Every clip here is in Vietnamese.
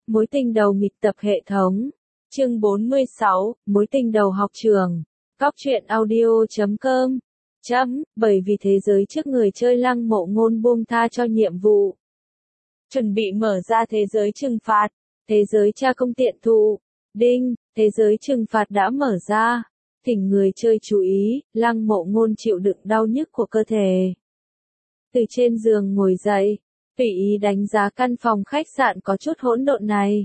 Mối tình đầu nghịch tập hệ thống. Chương 46, Mối tình đầu học trường. Góc truyện audio.com. Bởi vì thế giới trước người chơi Lăng Mộ Ngôn buông tha cho nhiệm vụ. Chuẩn bị mở ra thế giới trừng phạt. Thế giới tra công tiện thụ. Đinh, thế giới trừng phạt đã mở ra. Thỉnh người chơi chú ý, Lăng Mộ Ngôn chịu đựng đau nhức của cơ thể. Từ trên giường ngồi dậy, tùy ý đánh giá căn phòng khách sạn có chút hỗn độn này.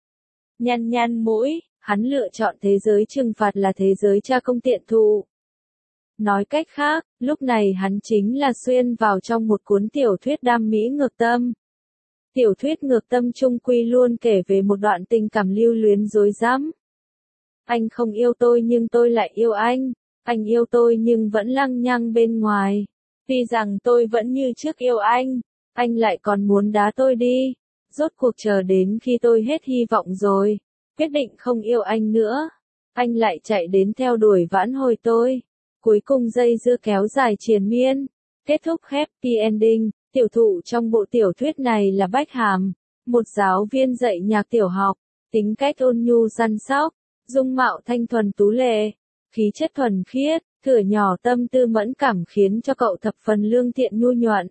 Nhăn mũi, hắn lựa chọn thế giới trừng phạt là thế giới tra công tiện thụ. Nói cách khác, lúc này hắn chính là xuyên vào trong một cuốn tiểu thuyết đam mỹ ngược tâm. Tiểu thuyết ngược tâm chung quy luôn kể về một đoạn tình cảm lưu luyến rối rắm. Anh không yêu tôi nhưng tôi lại yêu anh yêu tôi nhưng vẫn lăng nhăng bên ngoài. Tuy rằng tôi vẫn như trước yêu anh lại còn muốn đá tôi đi. Rốt cuộc chờ đến khi tôi hết hy vọng rồi, quyết định không yêu anh nữa, anh lại chạy đến theo đuổi vãn hồi tôi. Cuối cùng dây dưa kéo dài triền miên, kết thúc happy ending. Tiểu thụ trong bộ tiểu thuyết này là Bách Hàm, một giáo viên dạy nhạc tiểu học, tính cách ôn nhu săn sóc, dung mạo thanh thuần tú lệ, khí chất thuần khiết, thửa nhỏ tâm tư mẫn cảm khiến cho cậu thập phần lương thiện nhu nhuận.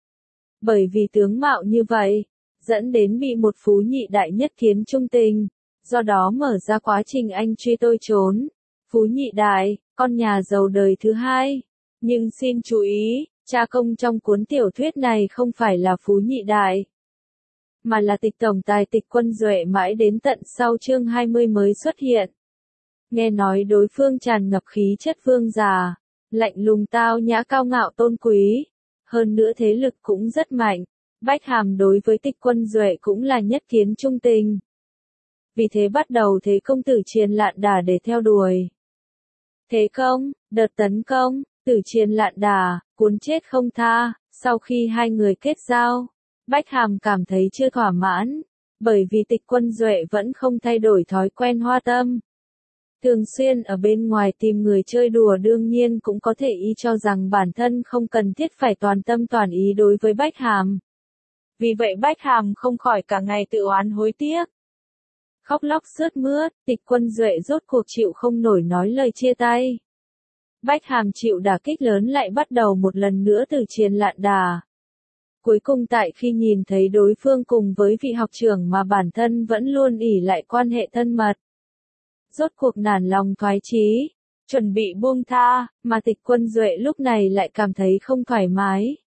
Bởi vì tướng mạo như vậy, dẫn đến bị một phú nhị đại nhất kiến trung tình, do đó mở ra quá trình anh truy tôi trốn. Phú nhị đại, con nhà giàu đời thứ hai. Nhưng xin chú ý, cha công trong cuốn tiểu thuyết này không phải là Phú nhị đại, mà là Tịch tổng tài Tịch Quân Duệ, mãi đến tận sau chương 20 mới xuất hiện. Nghe nói đối phương tràn ngập khí chất vương giả, lạnh lùng tao nhã cao ngạo tôn quý, hơn nữa thế lực cũng rất mạnh. Bách Hàm đối với Tịch Quân Duệ cũng là nhất kiến trung tình. Vì thế bắt đầu thế công tử triền lạn đà để theo đuổi. Thế công, đợt tấn công, tử triền lạn đà, cuốn chết không tha. Sau khi hai người kết giao, Bách Hàm cảm thấy chưa thỏa mãn, bởi vì Tịch Quân Duệ vẫn không thay đổi thói quen hoa tâm. Thường xuyên ở bên ngoài tìm người chơi đùa, đương nhiên cũng có thể ý cho rằng bản thân không cần thiết phải toàn tâm toàn ý đối với Bách Hàm. Vì vậy Bách Hàm không khỏi cả ngày tự oán hối tiếc. Khóc lóc sướt mướt, Tịch Quân Duệ rốt cuộc chịu không nổi nói lời chia tay. Bách Hàm chịu đả kích lớn lại bắt đầu một lần nữa từ triền lạn đà. Cuối cùng tại khi nhìn thấy đối phương cùng với vị học trưởng mà bản thân vẫn luôn ỷ lại quan hệ thân mật, rốt cuộc nản lòng thoái chí, chuẩn bị buông tha, mà Tịch Quân Duệ lúc này lại cảm thấy không thoải mái.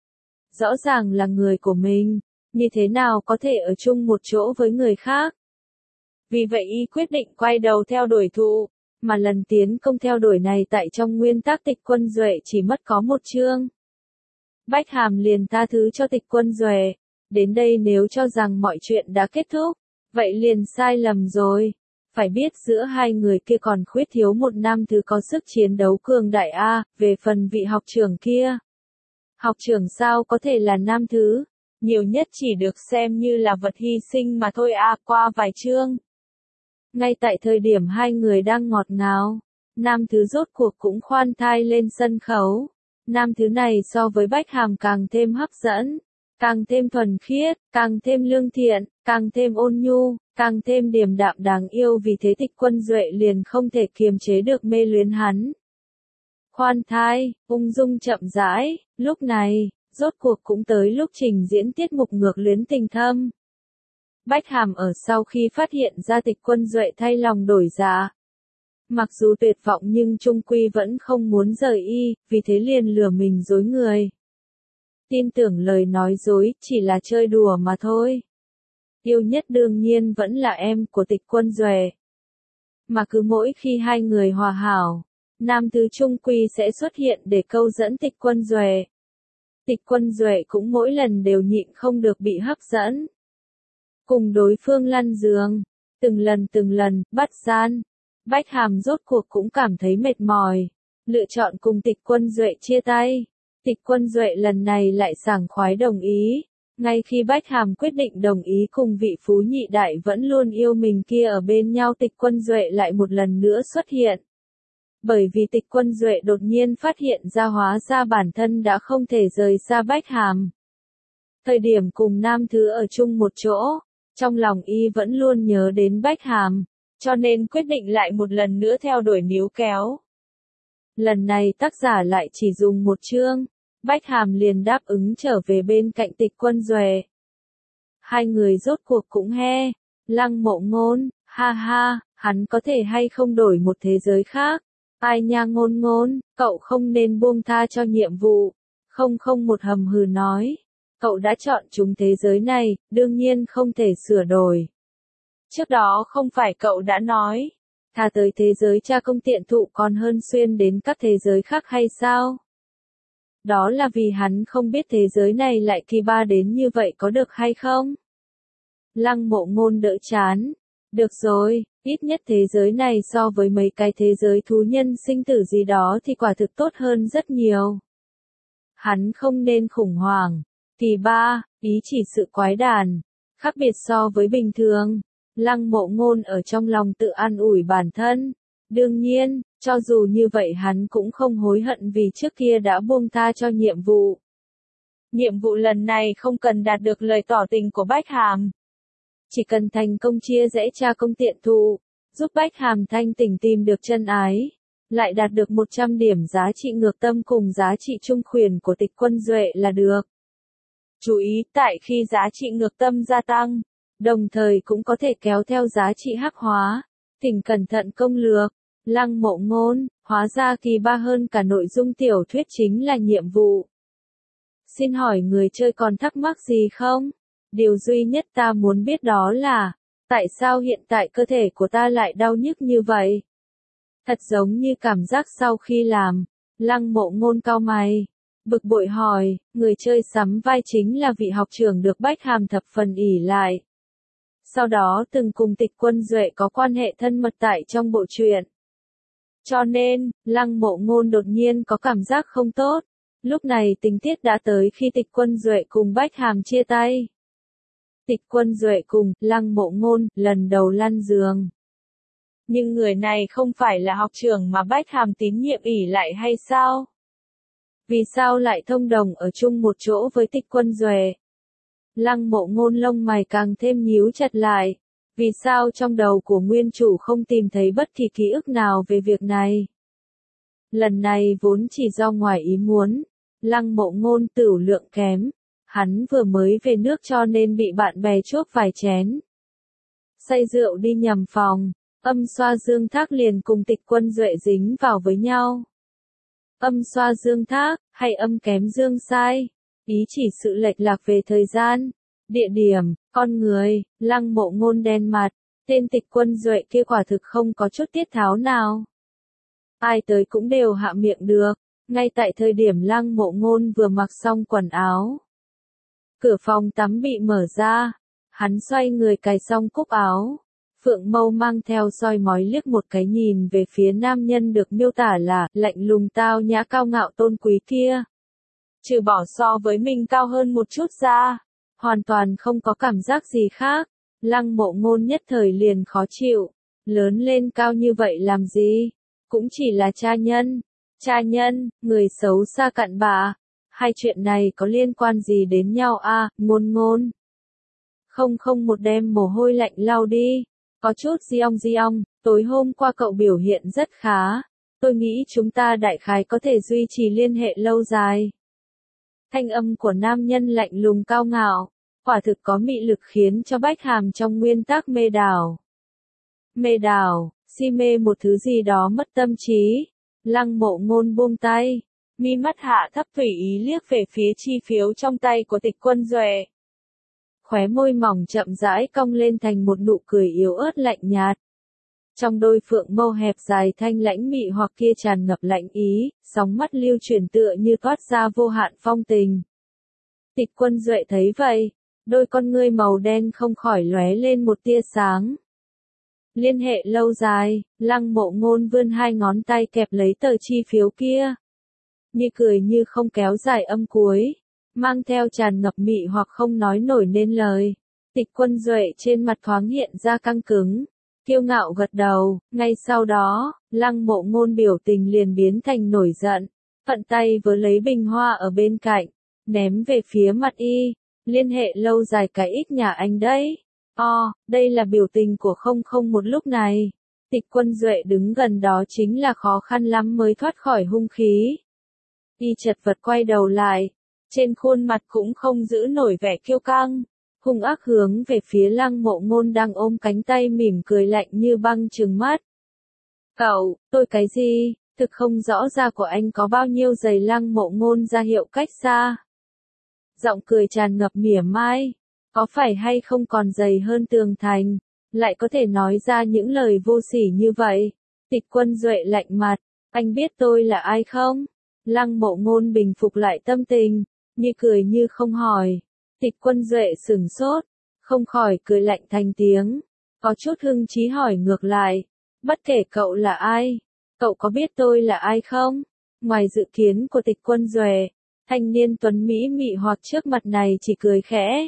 Rõ ràng là người của mình, như thế nào có thể ở chung một chỗ với người khác. Vì vậy y quyết định quay đầu theo đuổi thụ, mà lần tiến công theo đuổi này tại trong nguyên tắc Tịch Quân Duệ chỉ mất có một chương. Bách Hàm liền tha thứ cho Tịch Quân Duệ. Đến đây nếu cho rằng mọi chuyện đã kết thúc, vậy liền sai lầm rồi. Phải biết giữa hai người kia còn khuyết thiếu một nam thứ có sức chiến đấu cường đại a. Về phần vị học trưởng kia, học trưởng sao có thể là nam thứ, nhiều nhất chỉ được xem như là vật hy sinh mà thôi a. Qua vài chương, ngay tại thời điểm hai người đang ngọt ngào, nam thứ rốt cuộc cũng khoan thai lên sân khấu. Nam thứ này so với Bách Hàm càng thêm hấp dẫn, càng thêm thuần khiết, càng thêm lương thiện, càng thêm ôn nhu, càng thêm điềm đạm đáng yêu. Vì thế Tịch Quân Duệ liền không thể kiềm chế được mê luyến hắn. Khoan thai, ung dung chậm rãi, lúc này, rốt cuộc cũng tới lúc trình diễn tiết mục ngược luyến tình thâm. Bách Hàm ở sau khi phát hiện ra Tịch Quân Duệ thay lòng đổi dạ, mặc dù tuyệt vọng nhưng chung quy vẫn không muốn rời y, vì thế liền lừa mình dối người. Tin tưởng lời nói dối, chỉ là chơi đùa mà thôi. Yêu nhất đương nhiên vẫn là em của Tịch Quân Duệ. Mà cứ mỗi khi hai người hòa hảo, nam thứ chung quy sẽ xuất hiện để câu dẫn Tịch Quân Duệ. Tịch Quân Duệ cũng mỗi lần đều nhịn không được bị hấp dẫn. Cùng đối phương lăn giường, từng lần, bắt gian. Bách Hàm rốt cuộc cũng cảm thấy mệt mỏi, lựa chọn cùng Tịch Quân Duệ chia tay. Tịch Quân Duệ lần này lại sảng khoái đồng ý. Ngay khi Bách Hàm quyết định đồng ý cùng vị phú nhị đại vẫn luôn yêu mình kia ở bên nhau, Tịch Quân Duệ lại một lần nữa xuất hiện. Bởi vì Tịch Quân Duệ đột nhiên phát hiện ra hóa ra bản thân đã không thể rời xa Bách Hàm. Thời điểm cùng nam thứ ở chung một chỗ, Trong lòng y vẫn luôn nhớ đến Bách Hàm, cho nên quyết định lại một lần nữa theo đuổi níu kéo. Lần này tác giả lại chỉ dùng một chương, Bách Hàm liền đáp ứng trở về bên cạnh Tịch Quân Duệ. Hai người rốt cuộc cũng he, Lăng Mộ Ngôn, ha ha, hắn có thể hay không đổi một thế giới khác. Ai nha Ngôn Ngôn, cậu không nên buông tha cho nhiệm vụ. Một hầm hừ nói, cậu đã chọn chúng thế giới này, đương nhiên không thể sửa đổi. Trước đó không phải cậu đã nói, thà tới thế giới cha công tiện thụ còn hơn xuyên đến các thế giới khác hay sao? Đó là vì hắn không biết thế giới này lại kỳ ba đến như vậy có được hay không? Lăng Mộ Ngôn đỡ chán. Được rồi, ít nhất thế giới này so với mấy cái thế giới thú nhân sinh tử gì đó thì quả thực tốt hơn rất nhiều. Hắn không nên khủng hoảng. Kỳ ba, ý chỉ sự quái đản, khác biệt so với bình thường. Lăng Mộ Ngôn ở trong lòng tự an ủi bản thân. Đương nhiên, cho dù như vậy hắn cũng không hối hận vì trước kia đã buông tha cho nhiệm vụ. Nhiệm vụ lần này không cần đạt được lời tỏ tình của Bách Hàm. Chỉ cần thành công chia rẽ cha công tiện thụ, giúp Bách Hàm thanh tỉnh tìm được chân ái, lại đạt được 100 điểm giá trị ngược tâm cùng giá trị trung khuyển của Tịch Quân Duệ là được. Chú ý, tại khi giá trị ngược tâm gia tăng, đồng thời cũng có thể kéo theo giá trị hắc hóa. Thỉnh cẩn thận công lược. Lăng Mộ Ngôn, hóa ra kỳ ba hơn cả nội dung tiểu thuyết chính là nhiệm vụ. Xin hỏi người chơi còn thắc mắc gì không? Điều duy nhất ta muốn biết đó là, tại sao hiện tại cơ thể của ta lại đau nhức như vậy? Thật giống như cảm giác sau khi làm. Lăng Mộ Ngôn cau mày, bực bội hỏi, người chơi sắm vai chính là vị học trưởng được Bách Hàm thập phần ỷ lại. Sau đó từng cùng Tịch Quân Duệ có quan hệ thân mật tại trong bộ truyện. Cho nên, Lăng Mộ Ngôn đột nhiên có cảm giác không tốt. Lúc này tình tiết đã tới khi Tịch Quân Duệ cùng Bách Hàm chia tay. Tịch Quân Duệ cùng Lăng Mộ Ngôn lần đầu lăn giường. Nhưng người này không phải là học trưởng mà Bách Hàm tín nhiệm ỷ lại hay sao? Vì sao lại thông đồng ở chung một chỗ với Tịch Quân Duệ? Lăng Mộ Ngôn lông mày càng thêm nhíu chặt lại. Vì sao trong đầu của nguyên chủ không tìm thấy bất kỳ ký ức nào về việc này? Lần này vốn chỉ do ngoài ý muốn. Lăng Mộ Ngôn tửu lượng kém. Hắn vừa mới về nước cho nên bị bạn bè chuốc vài chén. Say rượu đi nhầm phòng. Âm xoa dương thác liền cùng Tịch Quân Duệ dính vào với nhau. Âm xoa dương thác, hay âm kém dương sai. Ý chỉ sự lệch lạc về thời gian, địa điểm, con người. Lăng Mộ Ngôn đen mặt, tên Tịch Quân Duệ kia quả thực không có chút tiết tháo nào. Ai tới cũng đều hạ miệng được, ngay tại thời điểm Lăng Mộ Ngôn vừa mặc xong quần áo. Cửa phòng tắm bị mở ra, hắn xoay người cài xong cúc áo. Phượng Mâu mang theo soi mói liếc một cái nhìn về phía nam nhân được miêu tả là lạnh lùng tao nhã cao ngạo tôn quý kia. Trừ bỏ so với mình cao hơn một chút ra, hoàn toàn không có cảm giác gì khác. Lăng Mộ Ngôn nhất thời liền khó chịu. Lớn lên cao như vậy làm gì? Cũng chỉ là cha nhân. Cha nhân, người xấu xa cặn bã. Hai chuyện này có liên quan gì đến nhau à, Ngôn Ngôn? Một đem mồ hôi lạnh lau đi. Có chút di ong, tối hôm qua cậu biểu hiện rất khá. Tôi nghĩ chúng ta đại khái có thể duy trì liên hệ lâu dài. Thanh âm của nam nhân lạnh lùng cao ngạo, quả thực có mị lực khiến cho Bách Hàm trong nguyên tắc mê đảo. Mê đảo, si mê một thứ gì đó mất tâm trí. Lăng Mộ Ngôn buông tay, mi mắt hạ thấp tùy ý liếc về phía chi phiếu trong tay của Tịch Quân Duệ. Khóe môi mỏng chậm rãi cong lên thành một nụ cười yếu ớt lạnh nhạt. Trong đôi phượng mâu hẹp dài thanh lãnh mị hoặc kia tràn ngập lạnh ý, sóng mắt lưu chuyển tựa như toát ra vô hạn phong tình. Tịch Quân Duệ thấy vậy, đôi con ngươi màu đen không khỏi lóe lên một tia sáng. Liên hệ lâu dài, Lăng Mộ Ngôn vươn hai ngón tay kẹp lấy tờ chi phiếu kia. Như cười như không kéo dài âm cuối, mang theo tràn ngập mị hoặc không nói nổi nên lời. Tịch Quân Duệ trên mặt thoáng hiện ra căng cứng. Kiêu ngạo gật đầu, ngay sau đó, Lăng Mộ Ngôn biểu tình liền biến thành nổi giận, thuận tay vớ lấy bình hoa ở bên cạnh, ném về phía mặt y, liên hệ lâu dài cái ít nhà anh đấy. Đây là biểu tình của 001 lúc này. Tịch Quân Duệ đứng gần đó chính là khó khăn lắm mới thoát khỏi hung khí. Y chật vật quay đầu lại, trên khuôn mặt cũng không giữ nổi vẻ kiêu căng, hung ác hướng về phía Lăng Mộ Ngôn đang ôm cánh tay mỉm cười lạnh như băng trừng mắt. Cậu, tôi cái gì, thực không rõ da của anh có bao nhiêu dày. Lăng Mộ Ngôn ra hiệu cách xa. Giọng cười tràn ngập mỉa mai, có phải hay không còn dày hơn tường thành, lại có thể nói ra những lời vô sỉ như vậy. Tịch Quân Duệ lạnh mặt, anh biết tôi là ai không? Lăng Mộ Ngôn bình phục lại tâm tình, như cười như không hỏi. Tịch Quân Duệ sửng sốt, không khỏi cười lạnh thành tiếng, có chút hưng trí hỏi ngược lại, bất kể cậu là ai, cậu có biết tôi là ai không? Ngoài dự kiến của Tịch Quân Duệ, thanh niên tuấn Mỹ mị hoặc trước mặt này chỉ cười khẽ.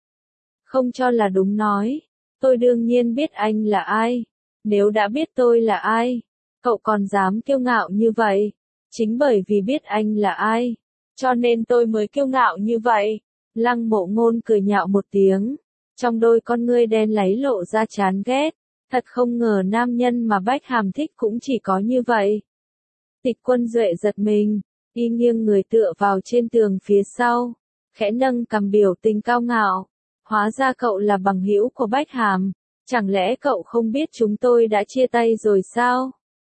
Không cho là đúng nói, tôi đương nhiên biết anh là ai. Nếu đã biết tôi là ai, cậu còn dám kiêu ngạo như vậy. Chính bởi vì biết anh là ai, cho nên tôi mới kiêu ngạo như vậy. Lăng Mộ Ngôn cười nhạo một tiếng, trong đôi con ngươi đen láy lộ ra chán ghét. Thật không ngờ nam nhân mà Bách Hàm thích cũng chỉ có như vậy. Tịch Quân Duệ giật mình, y nghiêng người tựa vào trên tường phía sau, khẽ nâng cằm biểu tình cao ngạo. Hóa ra cậu là bằng hữu của Bách Hàm, chẳng lẽ cậu không biết chúng tôi đã chia tay rồi sao?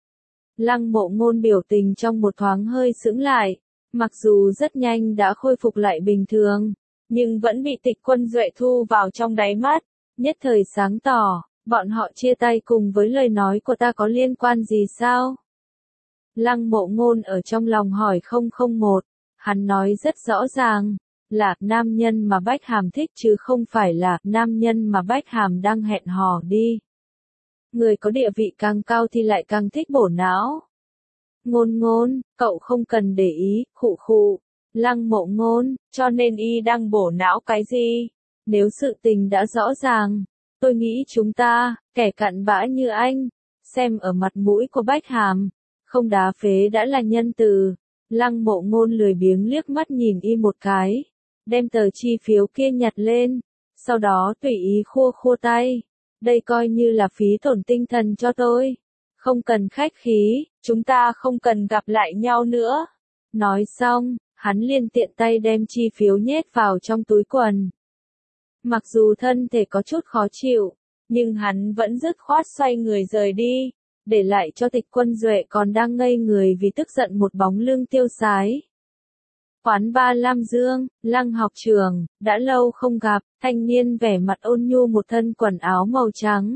Lăng Mộ Ngôn biểu tình trong một thoáng hơi sững lại, mặc dù rất nhanh đã khôi phục lại bình thường, nhưng vẫn bị Tịch Quân Duệ thu vào trong đáy mắt, nhất thời sáng tỏ, bọn họ chia tay cùng với lời nói của ta có liên quan gì sao? Lăng Mộ Ngôn ở trong lòng hỏi 001, hắn nói rất rõ ràng, là nam nhân mà Bách Hàm thích chứ không phải là nam nhân mà Bách Hàm đang hẹn hò đi. Người có địa vị càng cao thì lại càng thích bổ não. Ngôn Ngôn, cậu không cần để ý, khụ khụ. Lăng Mộ Ngôn, cho nên y đang bổ não cái gì? Nếu sự tình đã rõ ràng, tôi nghĩ chúng ta, kẻ cặn bã như anh, xem ở mặt mũi của Bách Hàm, không đá phế đã là nhân từ. Lăng Mộ Ngôn lười biếng liếc mắt nhìn y một cái, đem tờ chi phiếu kia nhặt lên, sau đó tùy ý khua khua tay. Đây coi như là phí tổn tinh thần cho tôi. Không cần khách khí, chúng ta không cần gặp lại nhau nữa. Nói xong, hắn liền tiện tay đem chi phiếu nhét vào trong túi quần. Mặc dù thân thể có chút khó chịu, nhưng hắn vẫn dứt khoát xoay người rời đi, để lại cho Tịch Quân Duệ còn đang ngây người vì tức giận một bóng lưng tiêu sái. Quán ba Lam Dương, Lăng học trường, đã lâu không gặp, thanh niên vẻ mặt ôn nhu một thân quần áo màu trắng.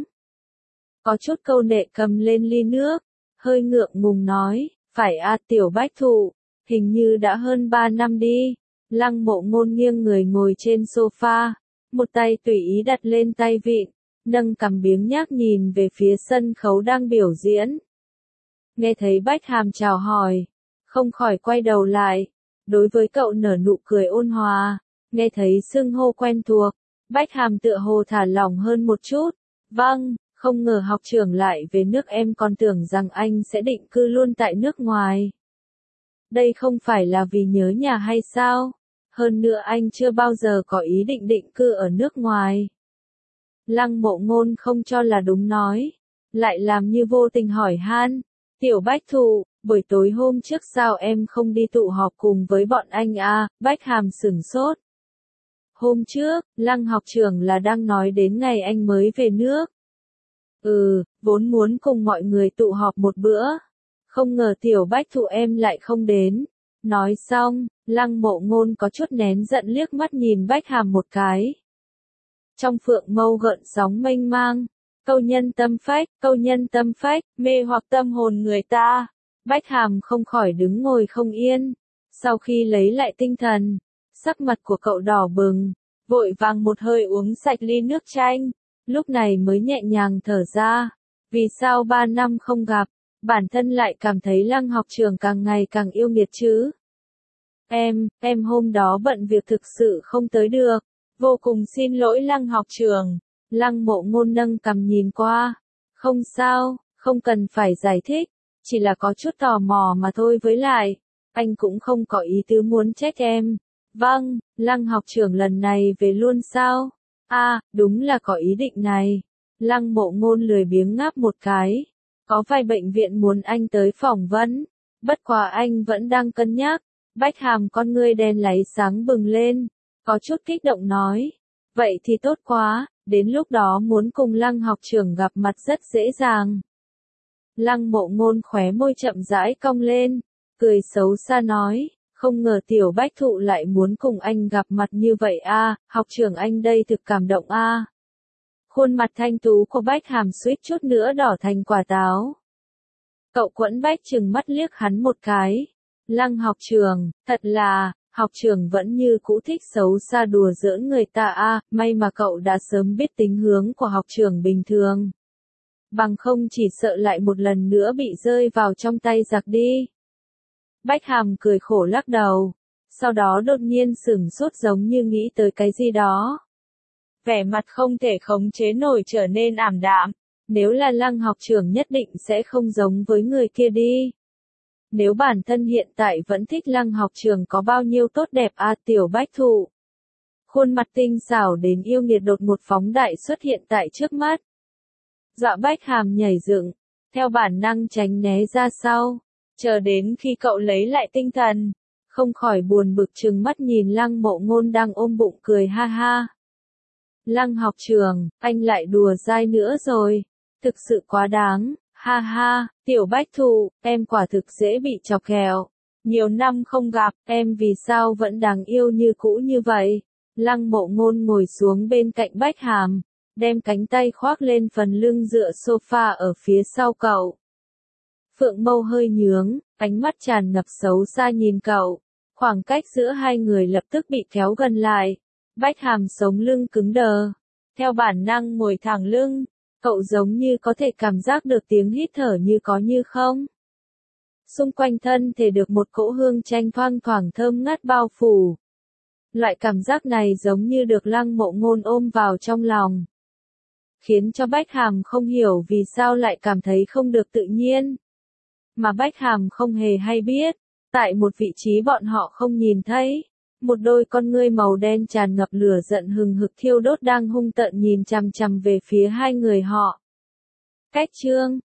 Có chút câu nệ cầm lên ly nước, hơi ngượng ngùng nói, phải Tiểu Bách Thụ, hình như đã hơn 3 năm đi. Lăng Mộ Ngôn nghiêng người ngồi trên sofa, một tay tùy ý đặt lên tay vịn, nâng cằm biếng nhác nhìn về phía sân khấu đang biểu diễn. Nghe thấy Bách Hàm chào hỏi, không khỏi quay đầu lại. Đối với cậu nở nụ cười ôn hòa, nghe thấy xưng hô quen thuộc, Bách Hàm tựa hồ thả lỏng hơn một chút. Vâng, không ngờ học trưởng lại về nước, em còn tưởng rằng anh sẽ định cư luôn tại nước ngoài. Đây không phải là vì nhớ nhà hay sao? Hơn nữa anh chưa bao giờ có ý định định cư ở nước ngoài. Lăng Mộ Ngôn không cho là đúng nói, lại làm như vô tình hỏi han. Tiểu Bách Thụ, buổi tối hôm trước sao em không đi tụ họp cùng với bọn anh à? Bách Hàm sửng sốt. Hôm trước, Lăng học trưởng là đang nói đến ngày anh mới về nước. Vốn muốn cùng mọi người tụ họp một bữa. Không ngờ Tiểu Bách Thụ em lại không đến. Nói xong, Lăng Mộ Ngôn có chút nén giận liếc mắt nhìn Bách Hàm một cái. Trong phượng mâu gợn sóng mênh mang. Câu nhân tâm phách, mê hoặc tâm hồn người ta. Bách Hàm không khỏi đứng ngồi không yên. Sau khi lấy lại tinh thần, sắc mặt của cậu đỏ bừng, vội vàng một hơi uống sạch ly nước chanh, lúc này mới nhẹ nhàng thở ra. Vì sao 3 năm không gặp, bản thân lại cảm thấy Lăng học trường càng ngày càng yêu nghiệt chứ? Em hôm đó bận việc thực sự không tới được, vô cùng xin lỗi Lăng học trường. Lăng Mộ Ngôn nâng cằm nhìn qua. Không sao, không cần phải giải thích, chỉ là có chút tò mò mà thôi, với lại, anh cũng không có ý tứ muốn trách em. Vâng, Lăng học trưởng lần này về luôn sao? Đúng là có ý định này. Lăng Mộ Ngôn lười biếng ngáp một cái. Có vài bệnh viện muốn anh tới phỏng vấn. Bất quá anh vẫn đang cân nhắc. Bách Hàm con ngươi đen láy sáng bừng lên. Có chút kích động nói. Vậy thì tốt quá, đến lúc đó muốn cùng Lăng học trưởng gặp mặt rất dễ dàng. Lăng Mộ Ngôn khóe môi chậm rãi cong lên. Cười xấu xa nói. Không ngờ tiểu Bách Thụ lại muốn cùng anh gặp mặt như vậy học trưởng anh đây thực cảm động Khuôn mặt thanh tú của Bách Hàm suýt chút nữa đỏ thành quả táo. Cậu Quẫn Bách trừng mắt liếc hắn một cái. Lăng học trưởng, thật là, học trưởng vẫn như cũ thích xấu xa đùa giỡn người ta may mà cậu đã sớm biết tính hướng của học trưởng bình thường. Bằng không chỉ sợ lại một lần nữa bị rơi vào trong tay giặc đi. Bách Hàm cười khổ lắc đầu, sau đó đột nhiên sửng sốt giống như nghĩ tới cái gì đó. Vẻ mặt không thể khống chế nổi trở nên ảm đạm, nếu là Lăng học trưởng nhất định sẽ không giống với người kia đi. Nếu bản thân hiện tại vẫn thích Lăng học trưởng có bao nhiêu tốt đẹp tiểu Bách Thụ. Khuôn mặt tinh xảo đến yêu nghiệt đột một phóng đại xuất hiện tại trước mắt. Dọa Bách Hàm nhảy dựng, theo bản năng tránh né ra sau. Chờ đến khi cậu lấy lại tinh thần, không khỏi buồn bực trừng mắt nhìn Lăng Mộ Ngôn đang ôm bụng cười ha ha. Lăng học trưởng, anh lại đùa dai nữa rồi, thực sự quá đáng, ha ha, tiểu Bách Thụ, em quả thực dễ bị chọc ghẹo. Nhiều năm không gặp, em vì sao vẫn đáng yêu như cũ như vậy? Lăng Mộ Ngôn ngồi xuống bên cạnh Bách Hàm, đem cánh tay khoác lên phần lưng dựa sofa ở phía sau cậu. Phượng mâu hơi nhướng, ánh mắt tràn ngập xấu xa nhìn cậu. Khoảng cách giữa hai người lập tức bị kéo gần lại. Bách Hàm sống lưng cứng đờ. Theo bản năng ngồi thẳng lưng, cậu giống như có thể cảm giác được tiếng hít thở như có như không. Xung quanh thân thể được một cỗ hương chanh thoang thoảng thơm ngát bao phủ. Loại cảm giác này giống như được Lăng Mộ Ngôn ôm vào trong lòng. Khiến cho Bách Hàm không hiểu vì sao lại cảm thấy không được tự nhiên. Mà Bách Hàm không hề hay biết, tại một vị trí bọn họ không nhìn thấy, một đôi con ngươi màu đen tràn ngập lửa giận hừng hực thiêu đốt đang hung tợn nhìn chằm chằm về phía hai người họ. Cách chương